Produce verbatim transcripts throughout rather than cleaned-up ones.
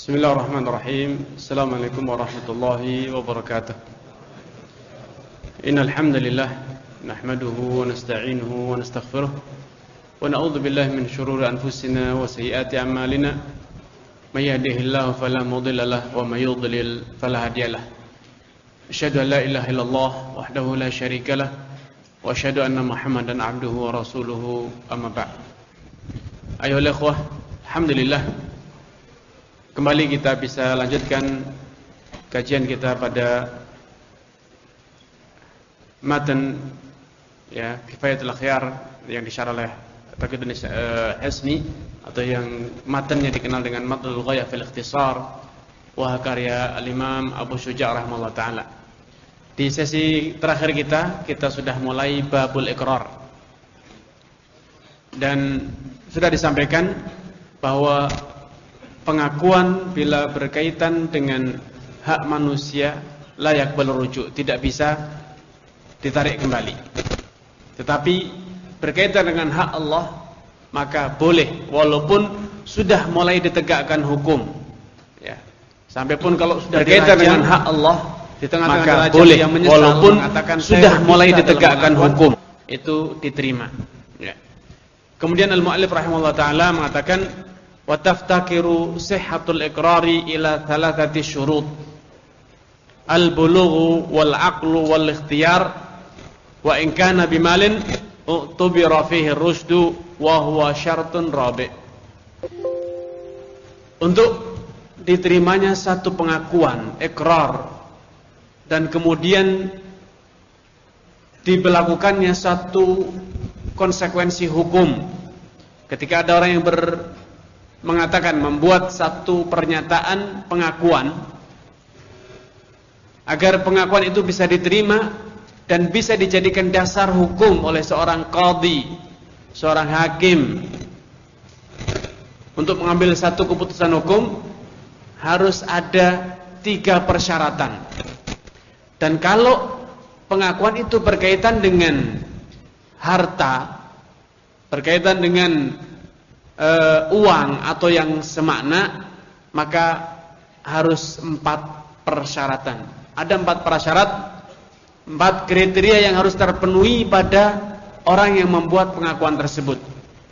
Bismillahirrahmanirrahim. Assalamualaikum warahmatullahi wabarakatuh. Innal hamdalillah nahmaduhu wa nasta'inuhu wa nastaghfiruh wa na'udzu billahi min shururi anfusina wa sayyiati a'malina. May yahdihillahu fala mudilla lahu wa may yudlil fala hadiya lahu. Asyhadu an la ilaha illallah wahdahu la syarika lahu wa asyhadu anna Muhammadan 'abduhu wa rasuluhu, amma ba'd. Ayohal ikhwah, alhamdulillah kembali kita bisa lanjutkan kajian kita pada matan ya Kifayatul Akhyar yang disyarah oleh Taqiyuddin Hisni, atau yang matannya dikenal dengan Matnul Ghayah fil Ikhtisar, wah karya Al-Imam Abu Syuja' rahimahullah taala. Di sesi terakhir kita kita sudah mulai babul iqrar, dan sudah disampaikan bahwa pengakuan bila berkaitan dengan hak manusia layak berujuk, tidak bisa ditarik kembali. Tetapi berkaitan dengan hak Allah maka boleh, walaupun sudah mulai ditegakkan hukum. Ya. Sampai pun kalau sudah berkaitan dengan hak Allah di tengah-tengah maka boleh, yang menyesal, walaupun sudah mulai ditegakkan hukum, itu diterima. Ya. Kemudian al-mu'allif rahimahullah taala mengatakan, wa taftakiru sihhatul iqrari ila thalathati syurut: al-bulughu wal aqlu wal ikhtiyar, wa in kana bimalin utubira fihi ar-rusydu wa huwa syartun rabi'. Untuk diterimanya satu pengakuan ikrar dan kemudian diberlakukannya satu konsekuensi hukum, ketika ada orang yang ber mengatakan, membuat satu pernyataan pengakuan, agar pengakuan itu bisa diterima dan bisa dijadikan dasar hukum oleh seorang qadhi, seorang hakim, untuk mengambil satu keputusan hukum, harus ada tiga persyaratan. Dan kalau pengakuan itu berkaitan dengan harta, berkaitan dengan Uh, uang atau yang semakna, maka harus empat persyaratan. Ada empat persyarat, empat kriteria yang harus terpenuhi pada orang yang membuat pengakuan tersebut.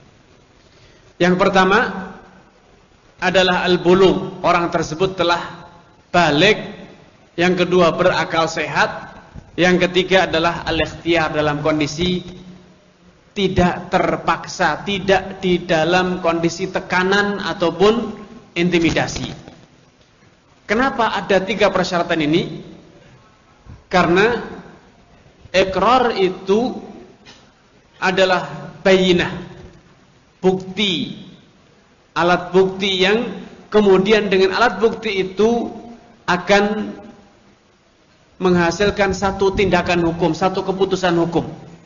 Yang pertama adalah al-bulugh, orang tersebut telah baligh. Yang kedua berakal sehat. Yang ketiga adalah al-ikhtiyar, dalam kondisi tidak terpaksa, tidak di dalam kondisi tekanan ataupun intimidasi. Kenapa ada tiga persyaratan ini? Karena ikrar itu adalah bayinah, bukti, alat bukti yang kemudian dengan alat bukti itu akan menghasilkan satu tindakan hukum, satu keputusan hukum.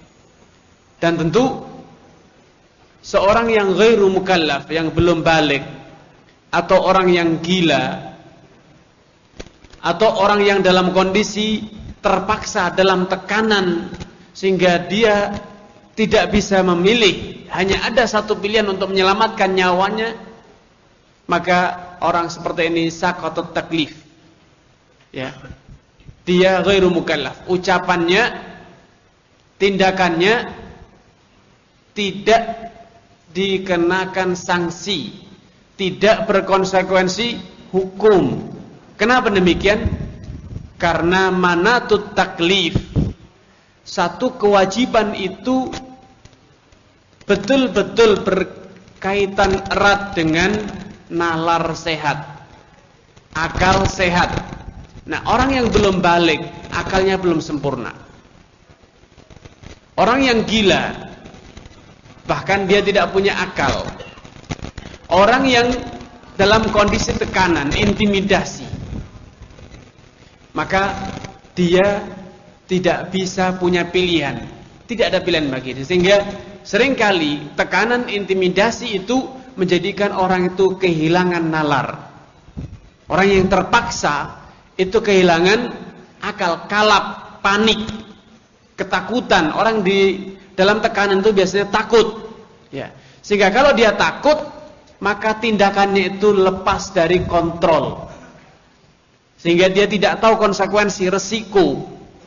Dan tentu seorang yang ghairu mukallaf, yang belum balik, atau orang yang gila, atau orang yang dalam kondisi terpaksa, dalam tekanan, sehingga dia tidak bisa memilih, hanya ada satu pilihan untuk menyelamatkan nyawanya, maka orang seperti ini saqatut taklif. Ya. Dia ghairu mukallaf, ucapannya, tindakannya tidak dikenakan sanksi, tidak berkonsekuensi hukum. Kenapa demikian? Karena manatut taklif, satu kewajiban itu betul-betul berkaitan erat dengan nalar sehat, akal sehat. Nah, orang yang belum balik, akalnya belum sempurna. Orang yang gila, bahkan dia tidak punya akal. Orang yang dalam kondisi tekanan, intimidasi, maka dia tidak bisa punya pilihan. Tidak ada pilihan bagi dia. Sehingga seringkali tekanan, intimidasi itu menjadikan orang itu kehilangan nalar. Orang yang terpaksa itu kehilangan akal, kalap, panik, ketakutan. Orang di dalam tekanan itu biasanya takut, ya. Sehingga kalau dia takut, maka tindakannya itu lepas dari kontrol, sehingga dia tidak tahu konsekuensi, resiko.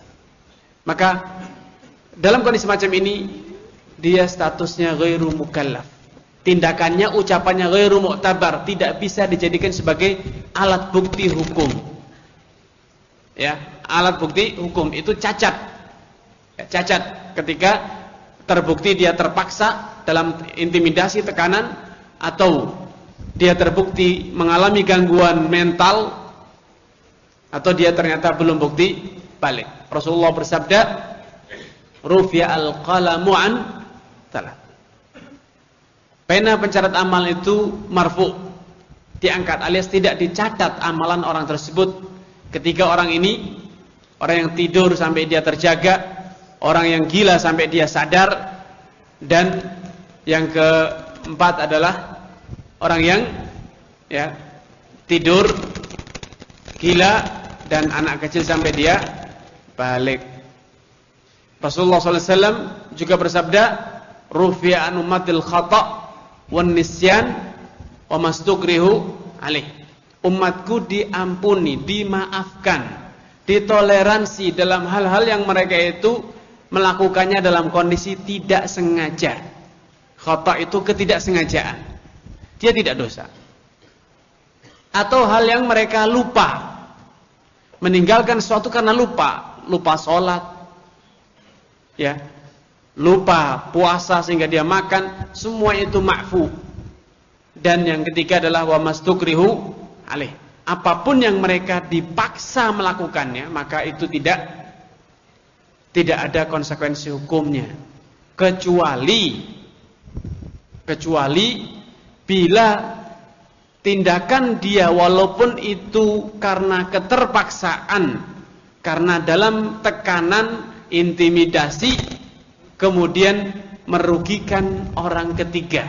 Maka dalam kondisi macam ini dia statusnya ghairu mukallaf. Tindakannya, ucapannya ghairu mu'tabar, tidak bisa dijadikan sebagai alat bukti hukum. Ya, alat bukti hukum itu cacat. Ya, cacat ketika terbukti dia terpaksa dalam intimidasi, tekanan, atau dia terbukti mengalami gangguan mental, atau dia ternyata belum bukti balik. Rasulullah bersabda, rufi'a al-qalamu an salah. Pena pencatat amal itu marfu, diangkat alias tidak dicatat amalan orang tersebut. Ketika orang ini, orang yang tidur sampai dia terjaga, orang yang gila sampai dia sadar, dan yang keempat adalah orang yang ya tidur, gila, dan anak kecil sampai dia balik. Rasulullah shallallahu alaihi wasallam juga bersabda, rufi'a an ummatil khata' wan nisyan wa mastukrihu alaih. Umatku diampuni, dimaafkan, ditoleransi dalam hal-hal yang mereka itu melakukannya dalam kondisi tidak sengaja. Khata' itu ketidaksengajaan, dia tidak dosa. Atau hal yang mereka lupa, meninggalkan sesuatu karena lupa, lupa sholat, ya, lupa puasa sehingga dia makan, semua itu ma'fu. Dan yang ketiga adalah wa mastukrihu alaih. Apapun yang mereka dipaksa melakukannya, maka itu tidak tidak ada konsekuensi hukumnya, kecuali kecuali bila tindakan dia walaupun itu karena keterpaksaan, karena dalam tekanan, intimidasi, kemudian merugikan orang ketiga,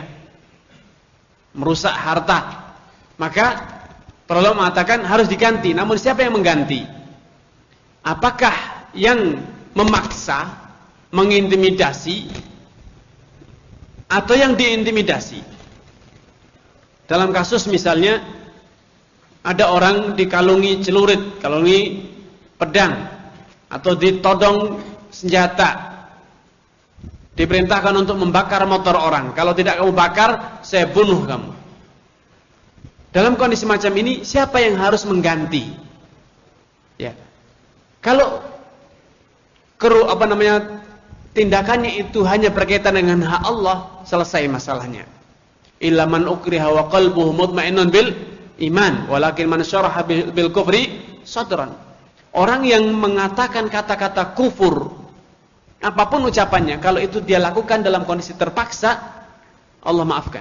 merusak harta, maka perlu mengatakan harus diganti. Namun siapa yang mengganti? Apakah yang memaksa, mengintimidasi, atau yang diintimidasi? Dalam kasus misalnya ada orang dikalungi celurit, kalungi pedang, atau ditodong senjata, diperintahkan untuk membakar motor orang. Kalau tidak kamu bakar, saya bunuh kamu. Dalam kondisi macam ini, siapa yang harus mengganti? Ya, kalau keru apa namanya tindakannya itu hanya berkaitan dengan hak Allah, selesai masalahnya. Illa man ukriha wa qalbuhu mutmainnun bil iman, walakin man syaraha bil kufri sadran. Orang yang mengatakan kata-kata kufur, apapun ucapannya, kalau itu dia lakukan dalam kondisi terpaksa, Allah maafkan.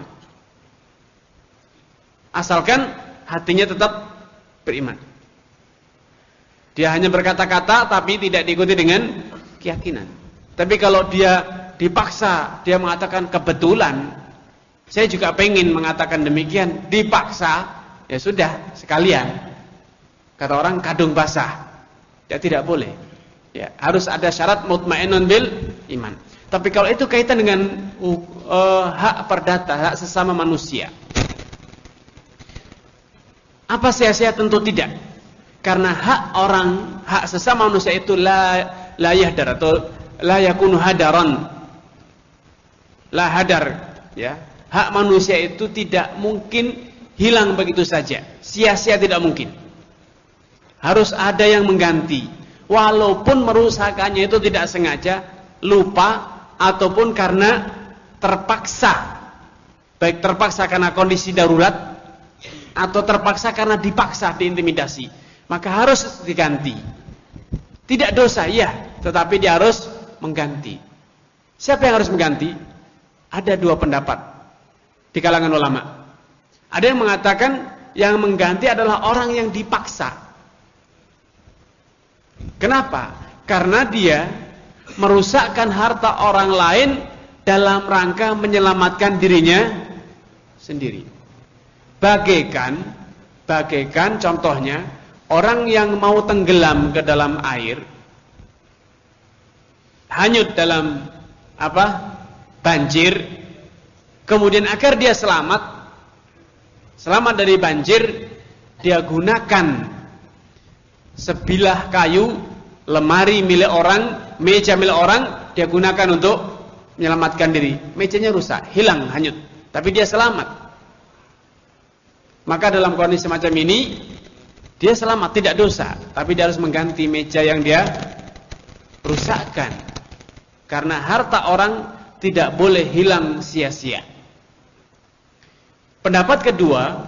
Asalkan hatinya tetap beriman. Dia hanya berkata-kata tapi tidak diikuti dengan keyakinan. Tapi kalau dia dipaksa, dia mengatakan kebetulan, saya juga pengen mengatakan demikian, dipaksa, ya sudah sekalian. Kata orang kadung basah. Ya tidak boleh. Ya, harus ada syarat mutmainnun bil iman. Tapi kalau itu kaitan dengan uh, hak perdata, hak sesama manusia, apa sia-sia? Tentu tidak. Karena hak orang, hak sesama manusia itu la la yahdar atau la yakunu hadaran. La hadar, ya. Hak manusia itu tidak mungkin hilang begitu saja. Sia-sia tidak mungkin. Harus ada yang mengganti. Walaupun merusakannya itu tidak sengaja, lupa, ataupun karena terpaksa. Baik terpaksa karena kondisi darurat, atau terpaksa karena dipaksa, diintimidasi, maka harus diganti. Tidak dosa, ya, tetapi dia harus mengganti. Siapa yang harus mengganti? Ada dua pendapat di kalangan ulama. Ada yang mengatakan yang mengganti adalah orang yang dipaksa. Kenapa? Karena dia merusakkan harta orang lain dalam rangka menyelamatkan dirinya sendiri. Bagaikan, bagaikan contohnya orang yang mau tenggelam ke dalam air, hanyut dalam apa? Banjir, kemudian agar dia selamat, Selamat dari banjir, dia gunakan sebilah kayu, lemari milik orang, meja milik orang, dia gunakan untuk menyelamatkan diri. Mejanya rusak, hilang, hanyut, tapi dia selamat. Maka dalam kondisi semacam ini, dia selamat, tidak dosa, tapi dia harus mengganti meja yang dia rusakkan. Karena harta orang tidak boleh hilang sia-sia. Pendapat kedua,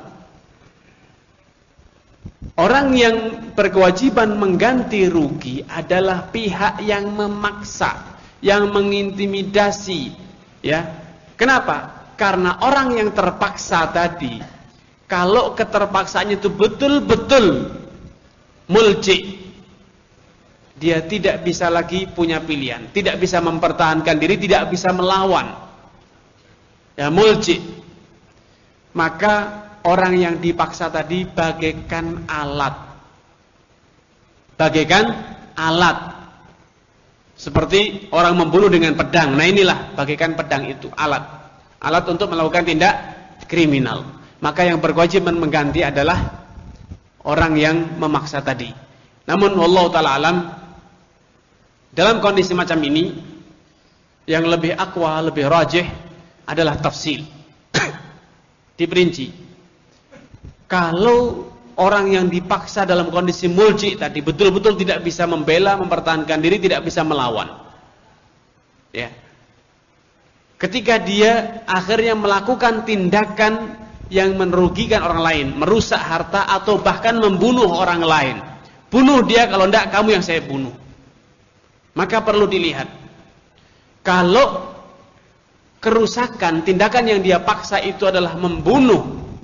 orang yang berkewajiban mengganti rugi adalah pihak yang memaksa, yang mengintimidasi, ya. Kenapa? Karena orang yang terpaksa tadi, kalau keterpaksaannya itu betul-betul mulji, dia tidak bisa lagi punya pilihan, tidak bisa mempertahankan diri, tidak bisa melawan. Ya, mulji. Maka orang yang dipaksa tadi bagaikan alat. Bagaikan alat. Seperti orang membunuh dengan pedang. Nah, inilah bagaikan pedang itu, alat. Alat untuk melakukan tindak kriminal. Maka yang berkewajiban mengganti adalah orang yang memaksa tadi. Namun wallahu taala alam, dalam kondisi macam ini yang lebih aqwa, lebih rajih adalah tafsil. Diperinci. Kalau orang yang dipaksa dalam kondisi mulji tadi betul-betul tidak bisa membela, mempertahankan diri, tidak bisa melawan, ya. Ketika dia akhirnya melakukan tindakan yang merugikan orang lain, merusak harta atau bahkan membunuh orang lain, bunuh dia, kalau tidak kamu yang saya bunuh. Maka perlu dilihat, kalau kerusakan, tindakan yang dia paksa itu adalah membunuh,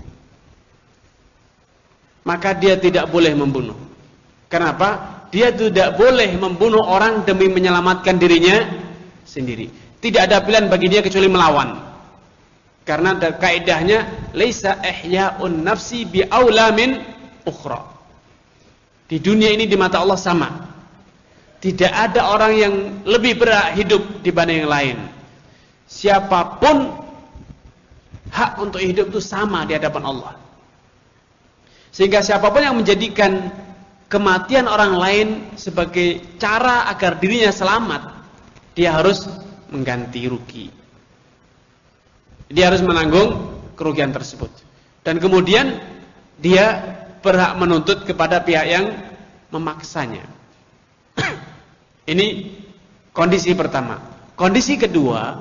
maka dia tidak boleh membunuh. Kenapa? Dia tidak boleh membunuh orang demi menyelamatkan dirinya sendiri. Tidak ada pilihan bagi dia kecuali melawan. Karena kaidahnya laisa ihya'un nafsi bi aula min ukhra. Di dunia ini di mata Allah sama. Tidak ada orang yang lebih berhak hidup dibanding yang lain. Siapapun hak untuk hidup itu sama di hadapan Allah. Sehingga siapapun yang menjadikan kematian orang lain sebagai cara agar dirinya selamat, dia harus mengganti rugi. Dia harus menanggung kerugian tersebut. Dan kemudian dia berhak menuntut kepada pihak yang memaksanya. Ini kondisi pertama. Kondisi kedua,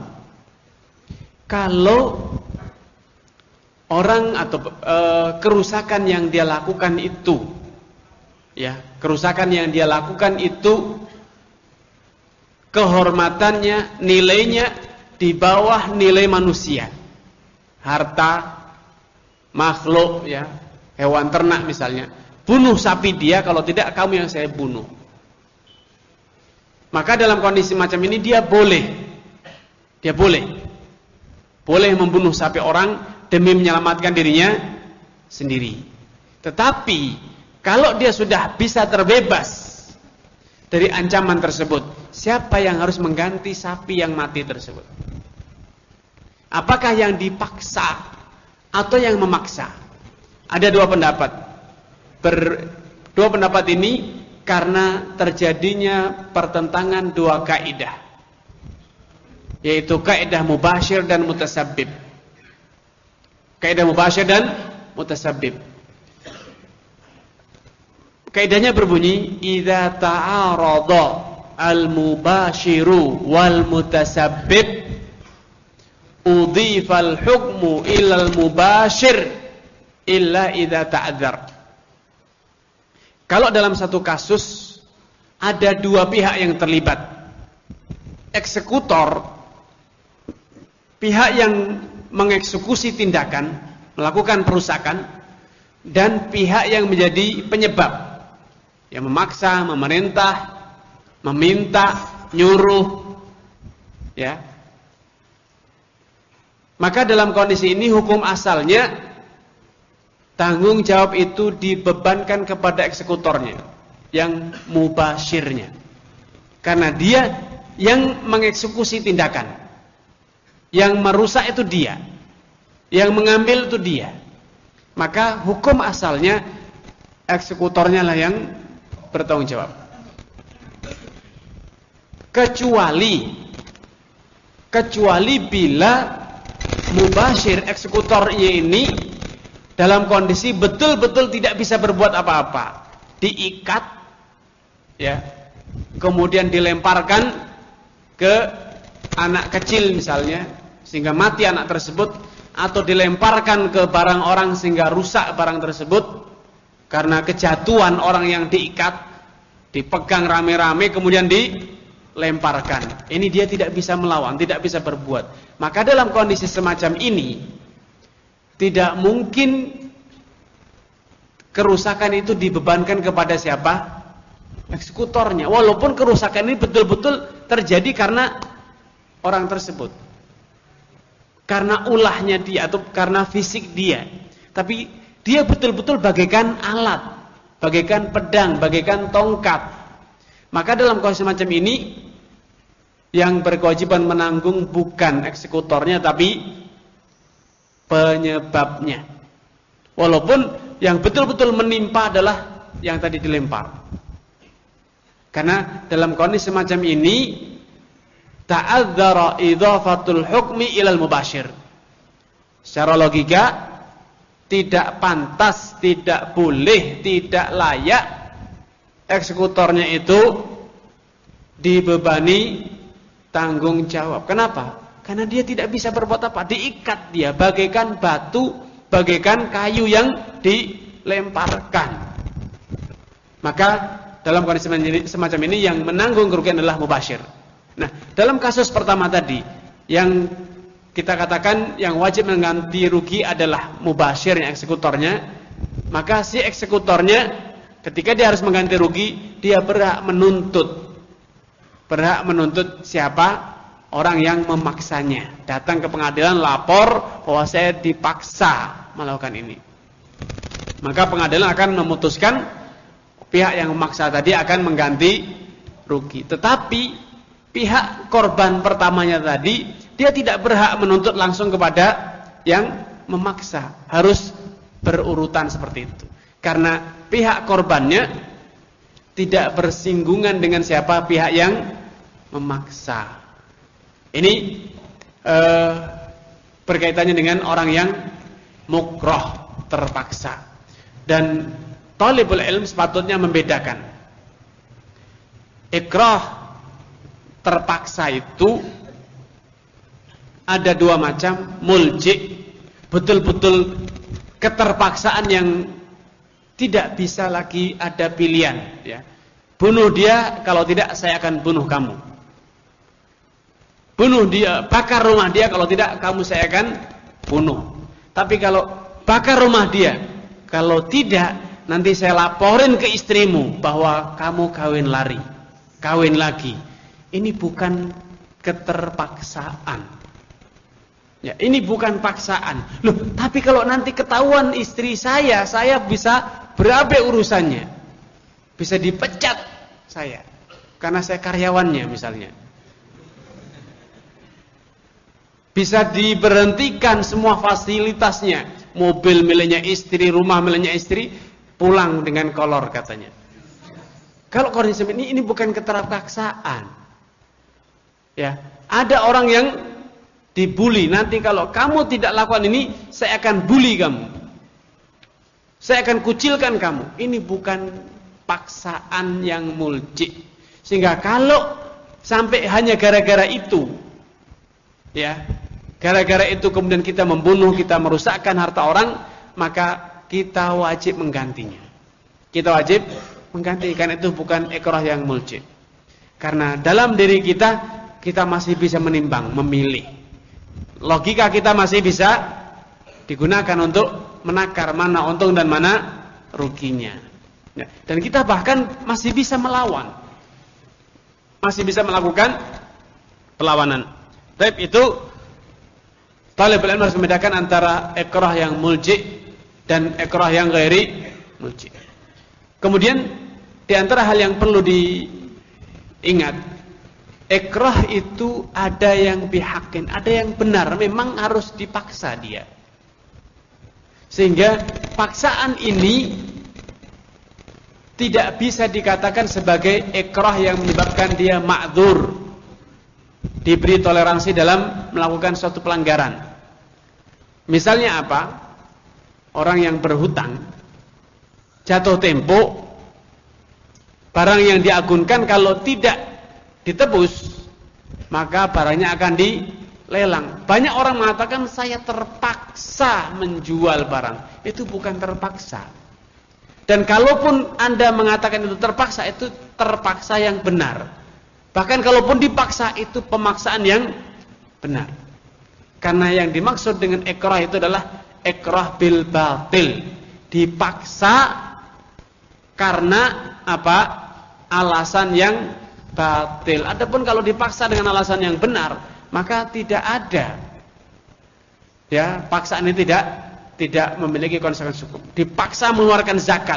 kalau orang atau e, kerusakan yang dia lakukan itu, ya, kerusakan yang dia lakukan itu kehormatannya, nilainya di bawah nilai manusia, harta, makhluk, ya, hewan ternak misalnya. Bunuh sapi dia, kalau tidak kamu yang saya bunuh. Maka dalam kondisi macam ini dia boleh, dia boleh, boleh membunuh sapi orang demi menyelamatkan dirinya sendiri. Tetapi kalau dia sudah bisa terbebas dari ancaman tersebut, siapa yang harus mengganti sapi yang mati tersebut? Apakah yang dipaksa atau yang memaksa? Ada dua pendapat. Ber, dua pendapat ini karena terjadinya pertentangan dua kaidah, yaitu kaidah mubasyir dan mutasabbib. Kaidah mubasyir dan mutasabbib. Kaidahnya berbunyi, idza ta'arada al-mubashiru wal mutasabbib udhifa al-hukmu ila al-mubashir illa idza ta'adzar. Kalau dalam satu kasus ada dua pihak yang terlibat, eksekutor, pihak yang mengeksekusi tindakan, melakukan perusakan, dan pihak yang menjadi penyebab, yang memaksa, memerintah, meminta, nyuruh, ya. Maka dalam kondisi ini hukum asalnya tanggung jawab itu dibebankan kepada eksekutornya, yang mubasyirnya, karena dia yang mengeksekusi tindakan, yang merusak itu dia, yang mengambil itu dia. maka hukum asalnya eksekutornya lah yang bertanggung jawab. Kecuali kecuali bila mubashir eksekutornya ini dalam kondisi betul-betul tidak bisa berbuat apa-apa, diikat, ya, kemudian dilemparkan ke anak kecil misalnya sehingga mati anak tersebut, atau dilemparkan ke barang orang sehingga rusak barang tersebut karena kejatuhan orang yang diikat, dipegang rame-rame kemudian dilemparkan. Ini dia tidak bisa melawan, tidak bisa berbuat. Maka dalam kondisi semacam ini tidak mungkin kerusakan itu dibebankan kepada siapa? Eksekutornya. Walaupun kerusakan ini betul-betul terjadi karena orang tersebut, karena ulahnya dia atau karena fisik dia, tapi dia betul-betul bagaikan alat, bagaikan pedang, bagaikan tongkat. Maka dalam kondisi semacam ini yang berkewajiban menanggung bukan eksekutornya tapi penyebabnya. Walaupun yang betul-betul menimpa adalah yang tadi dilempar. Karena dalam kondisi semacam ini ta'adzara idhafatul hukmi ilal mubashir. Secara logika tidak pantas, tidak boleh, tidak layak eksekutornya itu dibebani tanggung jawab. Kenapa? Karena dia tidak bisa berbuat apa, diikat dia bagaikan batu, bagaikan kayu yang dilemparkan. Maka dalam kondisi semacam ini yang menanggung kerugian adalah mubashir. Nah, dalam kasus pertama tadi yang kita katakan yang wajib mengganti rugi adalah mubashir, yang eksekutornya, maka si eksekutornya ketika dia harus mengganti rugi, dia berhak menuntut berhak menuntut siapa? Orang yang memaksanya. Datang ke pengadilan lapor bahwa saya dipaksa melakukan ini. Maka pengadilan akan memutuskan pihak yang memaksa tadi akan mengganti rugi. Tetapi pihak korban pertamanya tadi, dia tidak berhak menuntut langsung kepada yang memaksa. Harus berurutan seperti itu. Karena pihak korbannya tidak bersinggungan dengan siapa pihak yang memaksa. Ini eh, berkaitannya dengan orang yang mukroh, terpaksa. Dan talibul ilm sepatutnya membedakan. Ikrah terpaksa itu ada dua macam. Mulji, betul-betul keterpaksaan yang tidak bisa lagi ada pilihan, ya. Bunuh dia, kalau tidak saya akan bunuh kamu. Bunuh dia, bakar rumah dia, kalau tidak kamu saya akan bunuh. Tapi kalau bakar rumah dia, kalau tidak nanti saya laporin ke istrimu bahwa kamu kawin lari, kawin lagi. Ini bukan keterpaksaan. Ya, ini bukan paksaan. Loh, tapi kalau nanti ketahuan istri saya, saya bisa berabe urusannya. Bisa dipecat saya karena saya karyawannya misalnya. Bisa diberhentikan semua fasilitasnya, mobil miliknya istri, rumah miliknya istri, pulang dengan kolor katanya. Kalau kondisi ini ini bukan keterpaksaan. Ya, ada orang yang dibully, nanti kalau kamu tidak lakukan ini, saya akan bully kamu. Saya akan kucilkan kamu. Ini bukan paksaan yang mulji. Sehingga kalau sampai hanya gara-gara itu, ya, gara-gara itu kemudian kita membunuh, kita merusakkan harta orang, maka kita wajib menggantinya. Kita wajib menggantikan, itu bukan ikrah yang mulji. Karena dalam diri kita, kita masih bisa menimbang, memilih. Logika kita masih bisa digunakan untuk menakar mana untung dan mana ruginya. Ya, dan kita bahkan masih bisa melawan. Masih bisa melakukan perlawanan. Tapi itu talibul ilm harus membedakan antara ikrah yang mulji dan ikrah yang ghairi mulji. Kemudian di antara hal yang perlu diingat, ikrah itu ada yang bihakin, ada yang benar, memang harus dipaksa dia. Sehingga paksaan ini tidak bisa dikatakan sebagai ikrah yang menyebabkan dia ma'dzur, diberi toleransi dalam melakukan suatu pelanggaran. Misalnya apa? Orang yang berhutang, jatuh tempo, barang yang diagunkan kalau tidak ditebus, maka barangnya akan dilelang. Banyak orang mengatakan saya terpaksa menjual barang. Itu bukan terpaksa. Dan kalaupun Anda mengatakan itu terpaksa, itu terpaksa yang benar. Bahkan kalaupun dipaksa, itu pemaksaan yang benar. Karena yang dimaksud dengan ikrah itu adalah ikrah bil batil. Dipaksa karena apa? Alasan yang batil. Adapun kalau dipaksa dengan alasan yang benar, maka tidak ada. Ya, paksaan ini tidak tidak memiliki konsekuensi hukum. Dipaksa mengeluarkan zakat.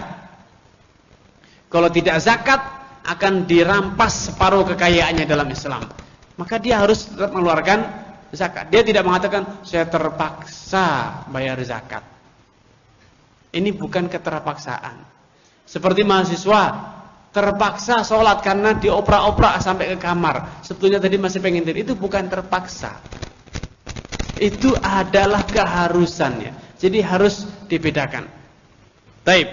Kalau tidak zakat, akan dirampas separuh kekayaannya dalam Islam. Maka dia harus tetap mengeluarkan zakat. Dia tidak mengatakan saya terpaksa bayar zakat. Ini bukan keterpaksaan. Seperti mahasiswa terpaksa sholat karena dioprak-oprak sampai ke kamar. Sebetulnya tadi masih pengen tidur. Itu bukan terpaksa. Itu adalah keharusannya. Jadi harus dibedakan. Taib.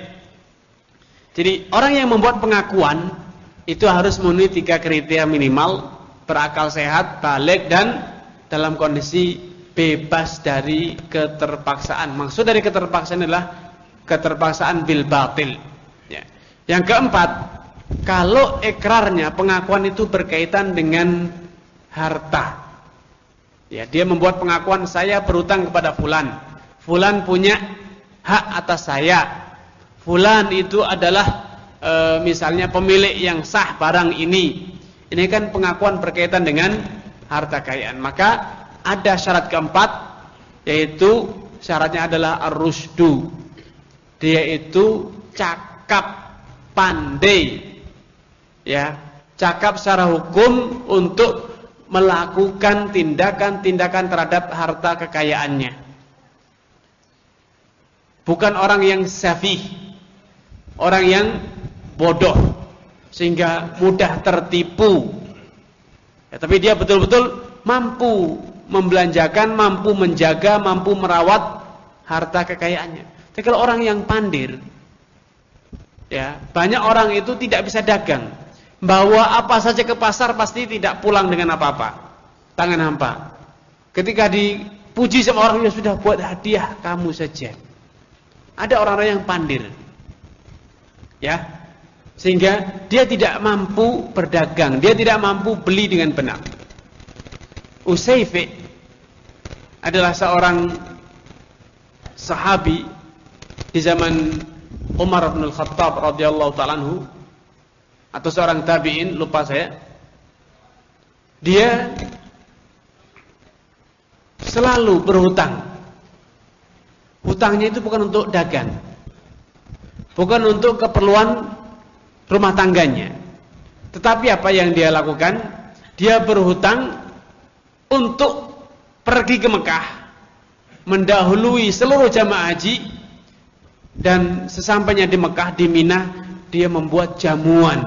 Jadi orang yang membuat pengakuan itu harus memenuhi tiga kriteria minimal: berakal sehat, baligh, dan dalam kondisi bebas dari keterpaksaan. Maksud dari keterpaksaan adalah keterpaksaan bil batil. Ya. Yang keempat, kalau ikrarnya, pengakuan itu berkaitan dengan harta. Ya, dia membuat pengakuan saya berhutang kepada fulan. Fulan punya hak atas saya. Fulan itu adalah e, misalnya pemilik yang sah barang ini. Ini kan pengakuan berkaitan dengan harta kekayaan. Maka ada syarat keempat, yaitu syaratnya adalah ar-rusdu. Dia itu cakap, pandai. Ya, cakap secara hukum untuk melakukan tindakan-tindakan terhadap harta kekayaannya. Bukan orang yang safih, orang yang bodoh sehingga mudah tertipu. Ya, tapi dia betul-betul mampu membelanjakan, mampu menjaga, mampu merawat harta kekayaannya. Tapi kalau orang yang pandir, ya, banyak orang itu tidak bisa dagang. Bawa apa saja ke pasar pasti tidak pulang dengan apa-apa. Tangan hampa. Ketika dipuji sama orang, ya sudah buat hadiah kamu saja. Ada orang-orang yang pandir. Ya. Sehingga dia tidak mampu berdagang, dia tidak mampu beli dengan benar. Usayfi adalah seorang sahabi di zaman Umar bin Khattab radhiyallahu ta'ala anhu, atau seorang tabi'in, lupa saya. Dia selalu berhutang. Hutangnya itu bukan untuk dagang, bukan untuk keperluan rumah tangganya. Tetapi apa yang dia lakukan? Dia berhutang untuk pergi ke Mekah, mendahului seluruh jamaah haji, dan sesampainya di Mekah, di Mina, dia membuat jamuan.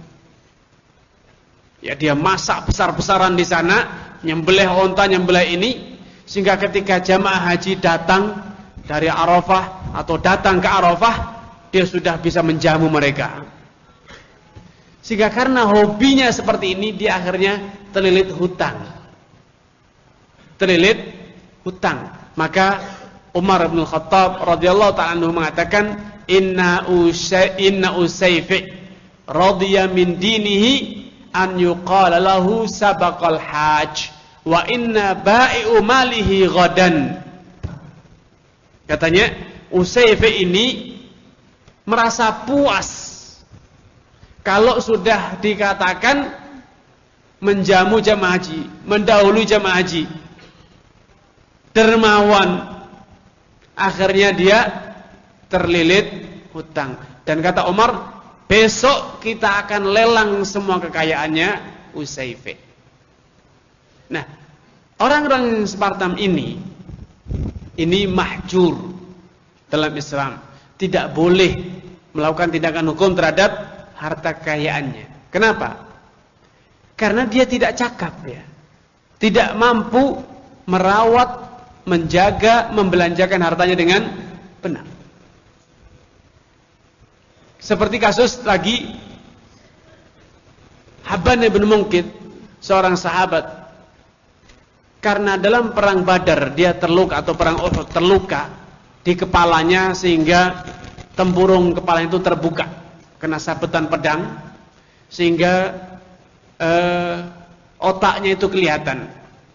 Ya, dia masak besar-besaran di sana, nyembelih onta, nyembelih ini, sehingga ketika jamaah haji datang dari Arafah atau datang ke Arafah, dia sudah bisa menjamu mereka. Sehingga karena hobinya seperti ini, dia akhirnya terlilit hutang. Terlilit hutang. Maka Umar bin Khattab radhiyallahu ta'ala anhu mengatakan, Inna usay inna usayfi radhiya min dinihi an yuqala lahu sabaqal hajj wa inna ba'i'u malihi ghadan. Katanya, Usayfi ini merasa puas kalau sudah dikatakan menjamu jamaah haji, mendahului jamaah haji, dermawan. Akhirnya dia terlilit hutang. Dan kata Umar, besok kita akan lelang semua kekayaannya Usayfi. Nah, orang-orang Spartan ini ini mahjur dalam Islam. Tidak boleh melakukan tindakan hukum terhadap harta kekayaannya. Kenapa? Karena dia tidak cakap ya. Tidak mampu merawat, menjaga, membelanjakan hartanya dengan benar. Seperti kasus lagi Habban bin Munqidh, seorang sahabat, karena dalam perang Badar dia terluka atau perang Uhud terluka di kepalanya sehingga tempurung kepala itu terbuka kena sabetan pedang sehingga eh, otaknya itu kelihatan.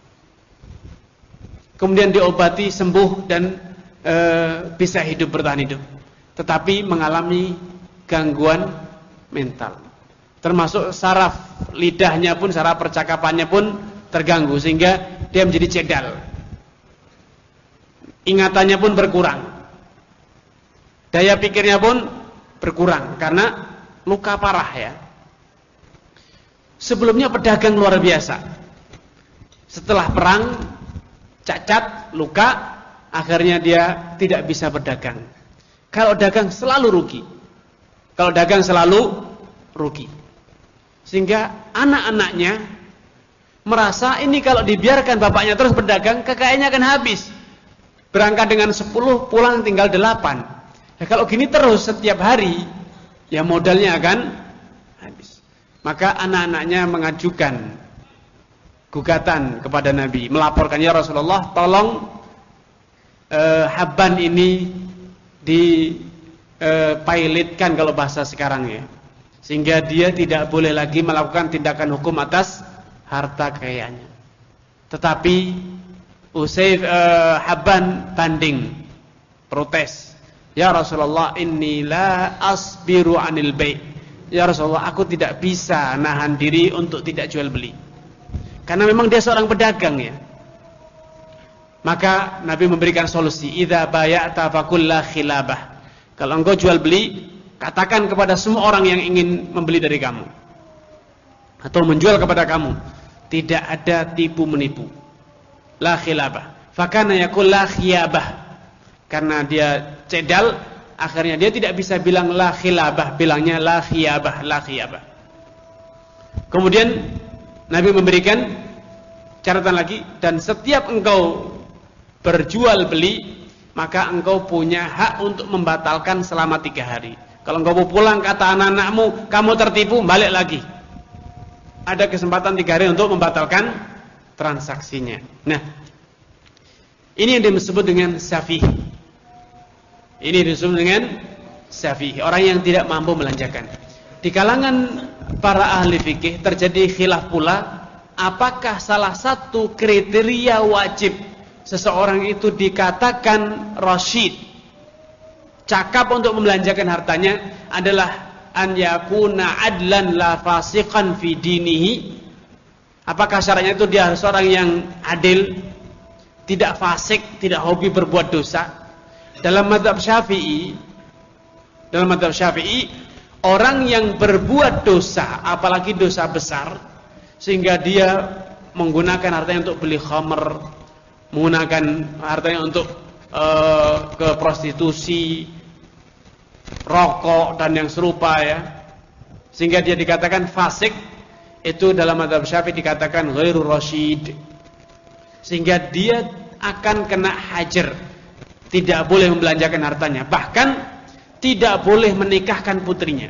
Kemudian diobati sembuh dan eh, bisa hidup bertahan hidup. Tetapi mengalami gangguan mental. Termasuk saraf lidahnya pun, saraf percakapannya pun terganggu sehingga dia menjadi cedal. Ingatannya pun berkurang. Daya pikirnya pun berkurang karena luka parah ya. Sebelumnya pedagang luar biasa. Setelah perang cacat, luka, akhirnya dia tidak bisa berdagang. Kalau dagang selalu rugi. Kalau dagang selalu rugi. Sehingga anak-anaknya merasa ini kalau dibiarkan bapaknya terus berdagang, kekayaannya akan habis. Berangkat dengan sepuluh, pulang tinggal delapan. Ya, kalau gini terus setiap hari, ya modalnya akan habis. Maka anak-anaknya mengajukan gugatan kepada Nabi, melaporkan, ya Rasulullah, tolong eh, Habban ini dipilotkan kalau bahasa sekarang ya, sehingga dia tidak boleh lagi melakukan tindakan hukum atas harta kekayaannya. Tetapi Usaif uh, Habban banding, protes. Ya Rasulullah, inni la asbiru anil bai'. Ya Rasulullah, aku tidak bisa nahan diri untuk tidak jual beli. Karena memang dia seorang pedagang ya. Maka Nabi memberikan solusi, idza bay'ata faqul la khilabah. Kalau engkau jual beli, katakan kepada semua orang yang ingin membeli dari kamu atau menjual kepada kamu, tidak ada tipu menipu. La khilabah. Fakana yaqul la khiyabah. Karena dia cedal, akhirnya dia tidak bisa bilang la khilabah, bilangnya la khiyabah, la khiyabah. Kemudian Nabi memberikan catatan lagi, dan setiap engkau berjual beli, maka engkau punya hak untuk membatalkan selama tiga hari. Kalau engkau mau pulang kata anak-anakmu, kamu tertipu, balik lagi. Ada kesempatan tiga hari untuk membatalkan transaksinya. Nah, ini yang disebut dengan safih. Ini disebut dengan safih, orang yang tidak mampu melanjakan. Di kalangan para ahli fikih terjadi khilaf pula, apakah salah satu kriteria wajib seseorang itu dikatakan rasyid, cakap untuk membelanjakan hartanya, adalah an yakuna adlan la fasiqan fi dinihi. Apakah syaratnya itu dia harus orang yang adil, tidak fasik, tidak hobi berbuat dosa? Dalam mazhab Syafi'i, dalam mazhab Syafi'i, orang yang berbuat dosa, apalagi dosa besar, sehingga dia menggunakan hartanya untuk beli khamr, menggunakan hartanya untuk uh, ke prostitusi, rokok dan yang serupa ya, sehingga dia dikatakan fasik, itu dalam mazhab Syafi'i dikatakan ghairu rasyid, sehingga dia akan kena hajar, tidak boleh membelanjakan hartanya, bahkan tidak boleh menikahkan putrinya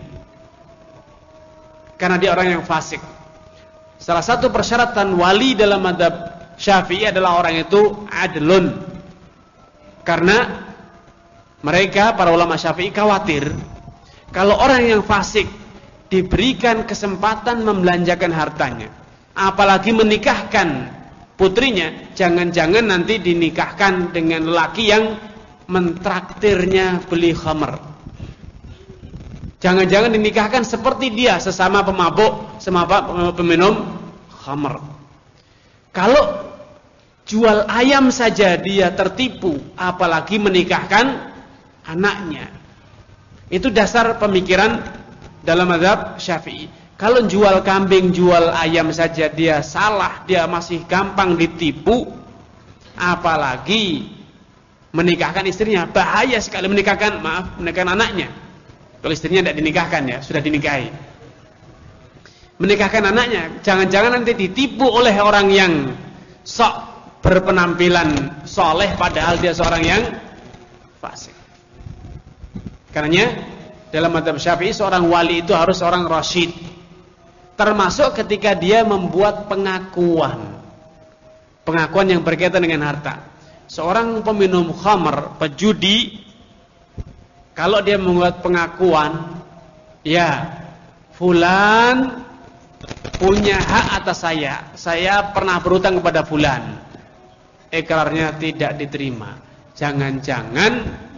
karena dia orang yang fasik. Salah satu persyaratan wali dalam mazhab Syafi'i adalah orang itu adlun, karena mereka para ulama Syafi'i khawatir kalau orang yang fasik diberikan kesempatan membelanjakan hartanya, apalagi menikahkan putrinya, jangan-jangan nanti dinikahkan dengan lelaki yang mentraktirnya beli khamr. Jangan-jangan dinikahkan seperti dia, sesama pemabuk, sesama peminum khamr. Kalau jual ayam saja dia tertipu, apalagi menikahkan anaknya. Itu dasar pemikiran dalam mazhab Syafi'i. Kalau jual kambing, jual ayam saja dia salah, dia masih gampang ditipu, apalagi menikahkan istrinya. Bahaya sekali menikahkan, maaf, menikahkan anaknya. Kalau istrinya tidak dinikahkan ya, sudah dinikahi. Menikahkan anaknya, jangan-jangan nanti ditipu oleh orang yang sok berpenampilan soleh padahal dia seorang yang fasik. Karenanya dalam mazhab Syafi'i seorang wali itu harus seorang rasyid. Termasuk ketika dia membuat pengakuan. Pengakuan yang berkaitan dengan harta. Seorang peminum khamr, pejudi, kalau dia membuat pengakuan, ya, fulan punya hak atas saya. Saya pernah berutang kepada fulan. Ikrarnya tidak diterima. Jangan-jangan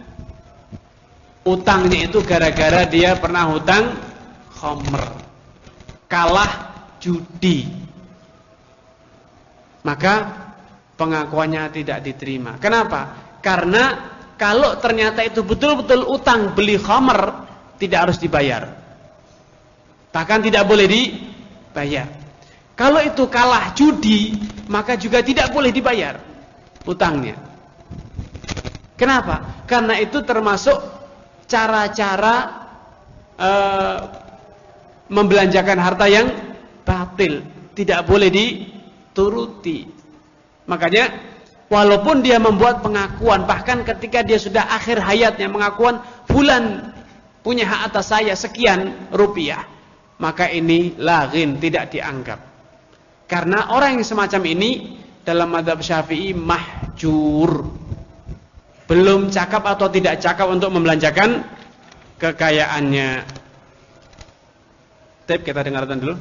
utangnya itu gara-gara dia pernah hutang khamr, kalah judi, maka pengakuannya tidak diterima. Kenapa? Karena kalau ternyata itu betul-betul utang beli khamr, tidak harus dibayar, bahkan tidak boleh dibayar. Kalau itu kalah judi, maka juga tidak boleh dibayar utangnya. Kenapa? Karena itu termasuk cara-cara e, membelanjakan harta yang batil, tidak boleh dituruti. Makanya walaupun dia membuat pengakuan, bahkan ketika dia sudah akhir hayatnya mengakuan fulan punya hak atas saya sekian rupiah, maka ini laghin, tidak dianggap. Karena orang yang semacam ini dalam mazhab Syafi'i mahjur, belum cakap atau tidak cakap untuk membelanjakan kekayaannya. Tip, kita dengarkan dulu.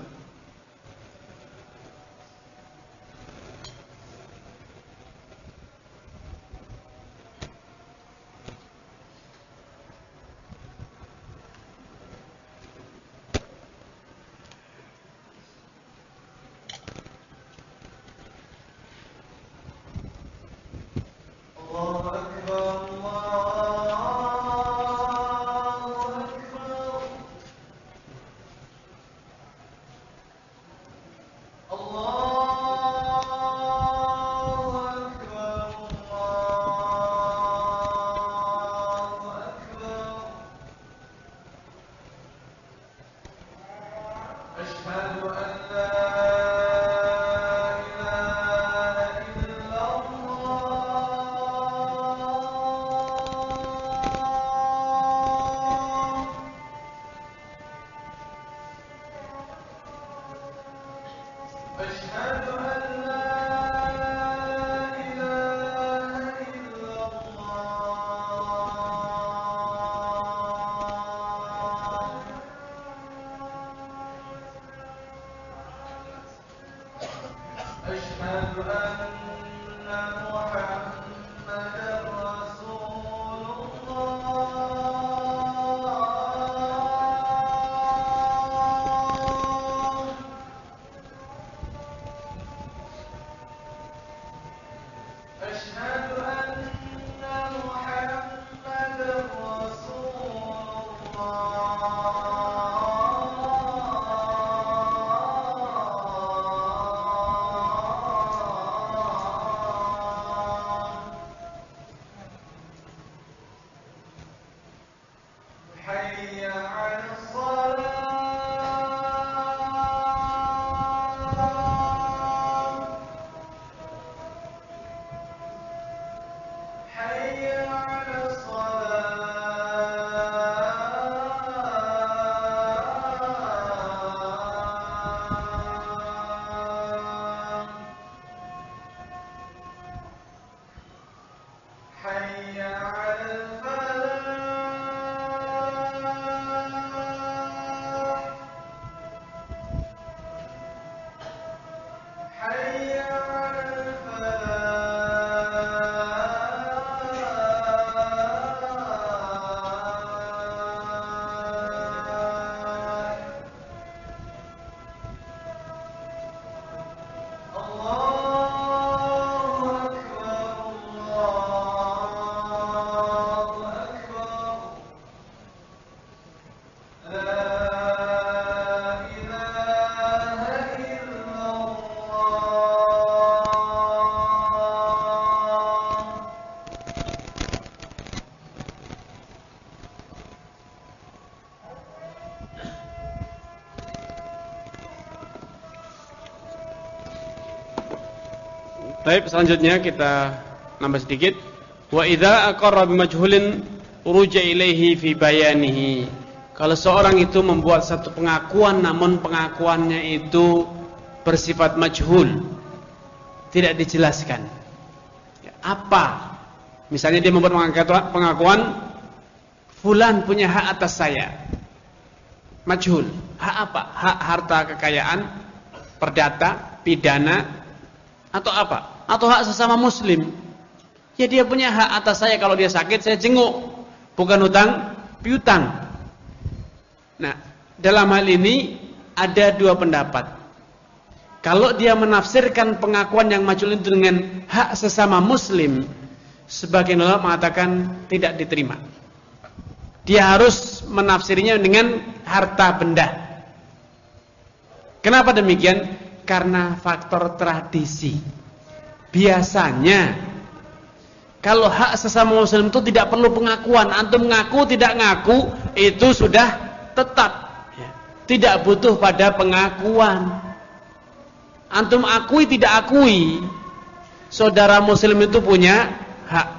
Baik, selanjutnya kita nambah sedikit. Wa idza aqarra bimajhulin ruja ilaihi fi bayanihi. Kalau seorang itu membuat satu pengakuan namun pengakuannya itu bersifat majhul, tidak dijelaskan. Apa? Misalnya dia membuat pengakuan fulan punya hak atas saya. Majhul. Hak apa? Hak harta kekayaan, perdata, pidana, atau apa? Atau hak sesama muslim. Ya dia punya hak atas saya, kalau dia sakit saya jenguk. Bukan hutang piutang. Nah, dalam hal ini ada dua pendapat. Kalau dia menafsirkan pengakuan yang majhul itu dengan hak sesama muslim, sebagian ulama mengatakan tidak diterima. Dia harus menafsirnya dengan harta benda. Kenapa demikian? Karena faktor tradisi. Biasanya kalau hak sesama muslim itu tidak perlu pengakuan. Antum ngaku tidak ngaku itu sudah tetap, tidak butuh pada pengakuan. Antum akui tidak akui, saudara muslim itu punya hak.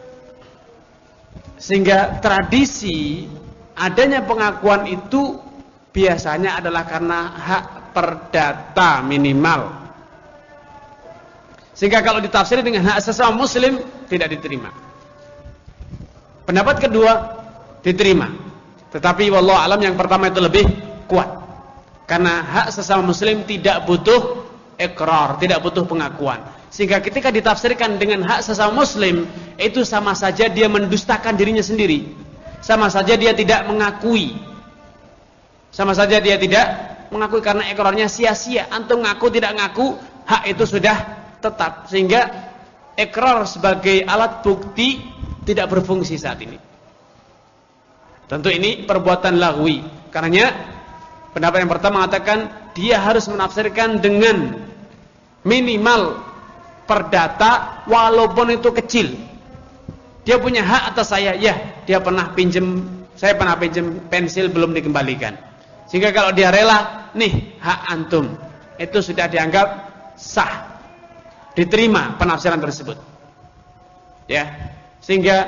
Sehingga tradisi adanya pengakuan itu biasanya adalah karena hak perdata minimal. Sehingga kalau ditafsir dengan hak sesama muslim tidak diterima. Pendapat kedua diterima. Tetapi wallahu alam yang pertama itu lebih kuat. Karena hak sesama muslim tidak butuh ikrar, tidak butuh pengakuan. Sehingga ketika ditafsirkan dengan hak sesama muslim, itu sama saja dia mendustakan dirinya sendiri. Sama saja dia tidak mengakui. Sama saja dia tidak mengakui karena ikrarnya sia-sia. Antum ngaku tidak ngaku, hak itu sudah tetap. Sehingga ikrar sebagai alat bukti tidak berfungsi saat ini. Tentu ini perbuatan lagwi. Karenanya pendapat yang pertama mengatakan dia harus menafsirkan dengan minimal perdata walaupun itu kecil. Dia punya hak atas saya, ya, dia pernah pinjem, saya pernah pinjem pensil belum dikembalikan. Sehingga kalau dia rela, nih hak antum, itu sudah dianggap sah, diterima penafsiran tersebut. Ya, sehingga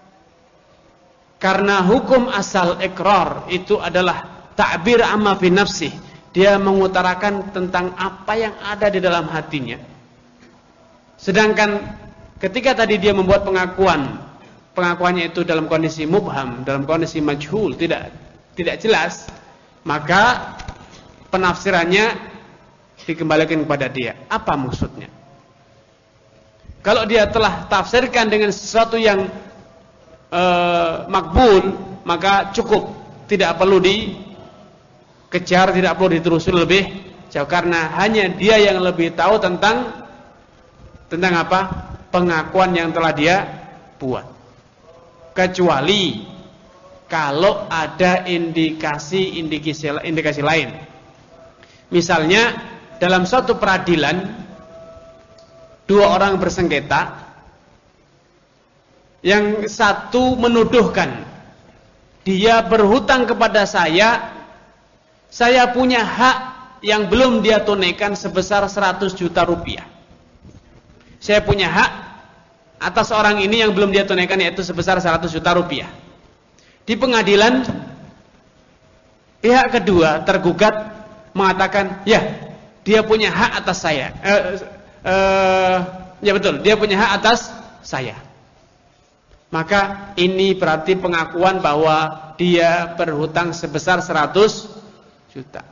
karena hukum asal ikrar itu adalah ta'bir amma fi nafsih, dia mengutarakan tentang apa yang ada di dalam hatinya. Sedangkan ketika tadi dia membuat pengakuan, pengakuannya itu dalam kondisi mubham, dalam kondisi majhul, tidak tidak jelas, maka penafsirannya dikembalikan kepada dia. Apa maksudnya? Kalau dia telah tafsirkan dengan sesuatu yang uh, makbul, maka cukup, tidak perlu dikejar, tidak perlu ditelusuri lebih jauh, karena hanya dia yang lebih tahu tentang tentang apa? Pengakuan yang telah dia buat. Kecuali kalau ada indikasi-indikasi indikasi lain. Misalnya dalam suatu peradilan dua orang bersengketa, yang satu menuduhkan dia berhutang kepada saya, saya punya hak yang belum dia tunaikan sebesar seratus juta rupiah. Saya punya hak atas orang ini yang belum dia tunaikan, yaitu sebesar seratus juta rupiah. Di pengadilan, pihak kedua tergugat mengatakan, ya, dia punya hak atas saya. Eh, eh, ya betul, dia punya hak atas saya. Maka ini berarti pengakuan bahwa dia berhutang sebesar seratus juta.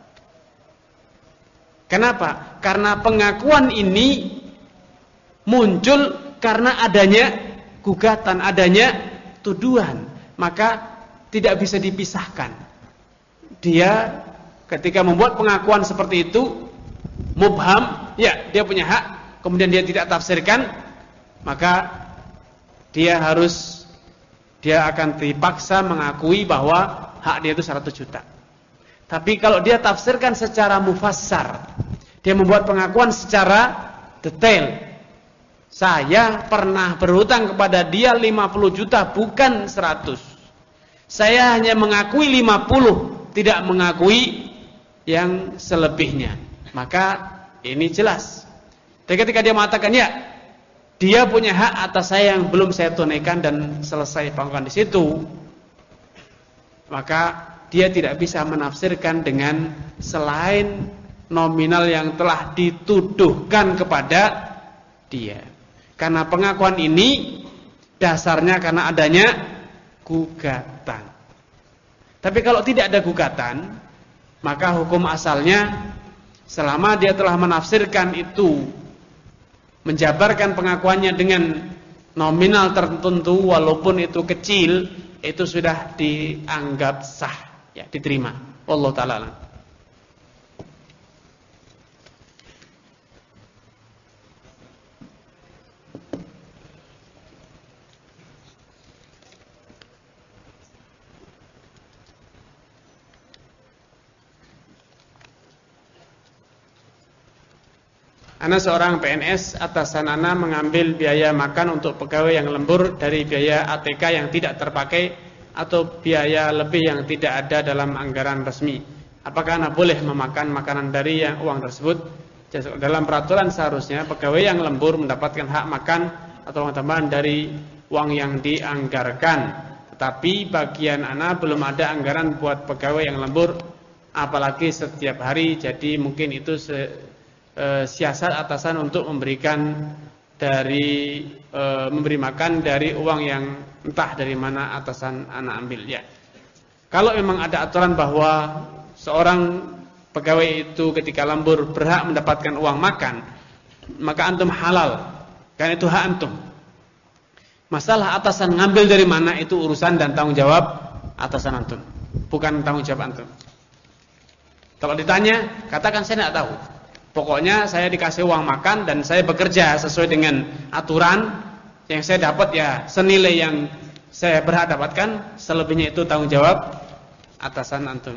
Kenapa? Karena pengakuan ini muncul karena adanya gugatan, adanya tuduhan, maka tidak bisa dipisahkan. Dia ketika membuat pengakuan seperti itu mubham, ya, dia punya hak, kemudian dia tidak tafsirkan, maka dia harus dia akan dipaksa mengakui bahwa hak dia itu seratus juta. Tapi kalau dia tafsirkan secara mufassar, dia membuat pengakuan secara detail, saya pernah berhutang kepada dia lima puluh juta, bukan seratus. Saya hanya mengakui lima puluh, tidak mengakui yang selebihnya. Maka ini jelas Tapi ketika dia mengatakan, ya, dia punya hak atas saya yang belum saya tunaikan dan selesai pangkuan di situ, maka dia tidak bisa menafsirkan dengan selain nominal yang telah dituduhkan kepada dia. Karena pengakuan ini dasarnya karena adanya gugatan. Tapi kalau tidak ada gugatan, maka hukum asalnya selama dia telah menafsirkan itu, menjabarkan pengakuannya dengan nominal tertentu walaupun itu kecil, itu sudah dianggap sah, ya, diterima. Wallahu ta'ala a'lam. Ana seorang P N S, atasan Ana mengambil biaya makan untuk pegawai yang lembur dari biaya A T K yang tidak terpakai atau biaya lebih yang tidak ada dalam anggaran resmi. Apakah Ana boleh memakan makanan dari yang uang tersebut? Dalam peraturan seharusnya pegawai yang lembur mendapatkan hak makan atau uang tambahan dari uang yang dianggarkan. Tetapi bagian Ana belum ada anggaran buat pegawai yang lembur, apalagi setiap hari. Jadi mungkin itu se E, siasat atasan untuk memberikan dari e, memberi makan dari uang yang entah dari mana atasan anak ambil, ya. Kalau memang ada aturan bahwa seorang pegawai itu ketika lembur berhak mendapatkan uang makan, maka antum halal, karena itu hak antum. Masalah atasan ngambil dari mana itu urusan dan tanggung jawab atasan antum, bukan tanggung jawab antum. Kalau ditanya, katakan saya tidak tahu. Pokoknya saya dikasih uang makan dan saya bekerja sesuai dengan aturan, yang saya dapat ya senilai yang saya berhak dapatkan, selebihnya itu tanggung jawab atasan antum.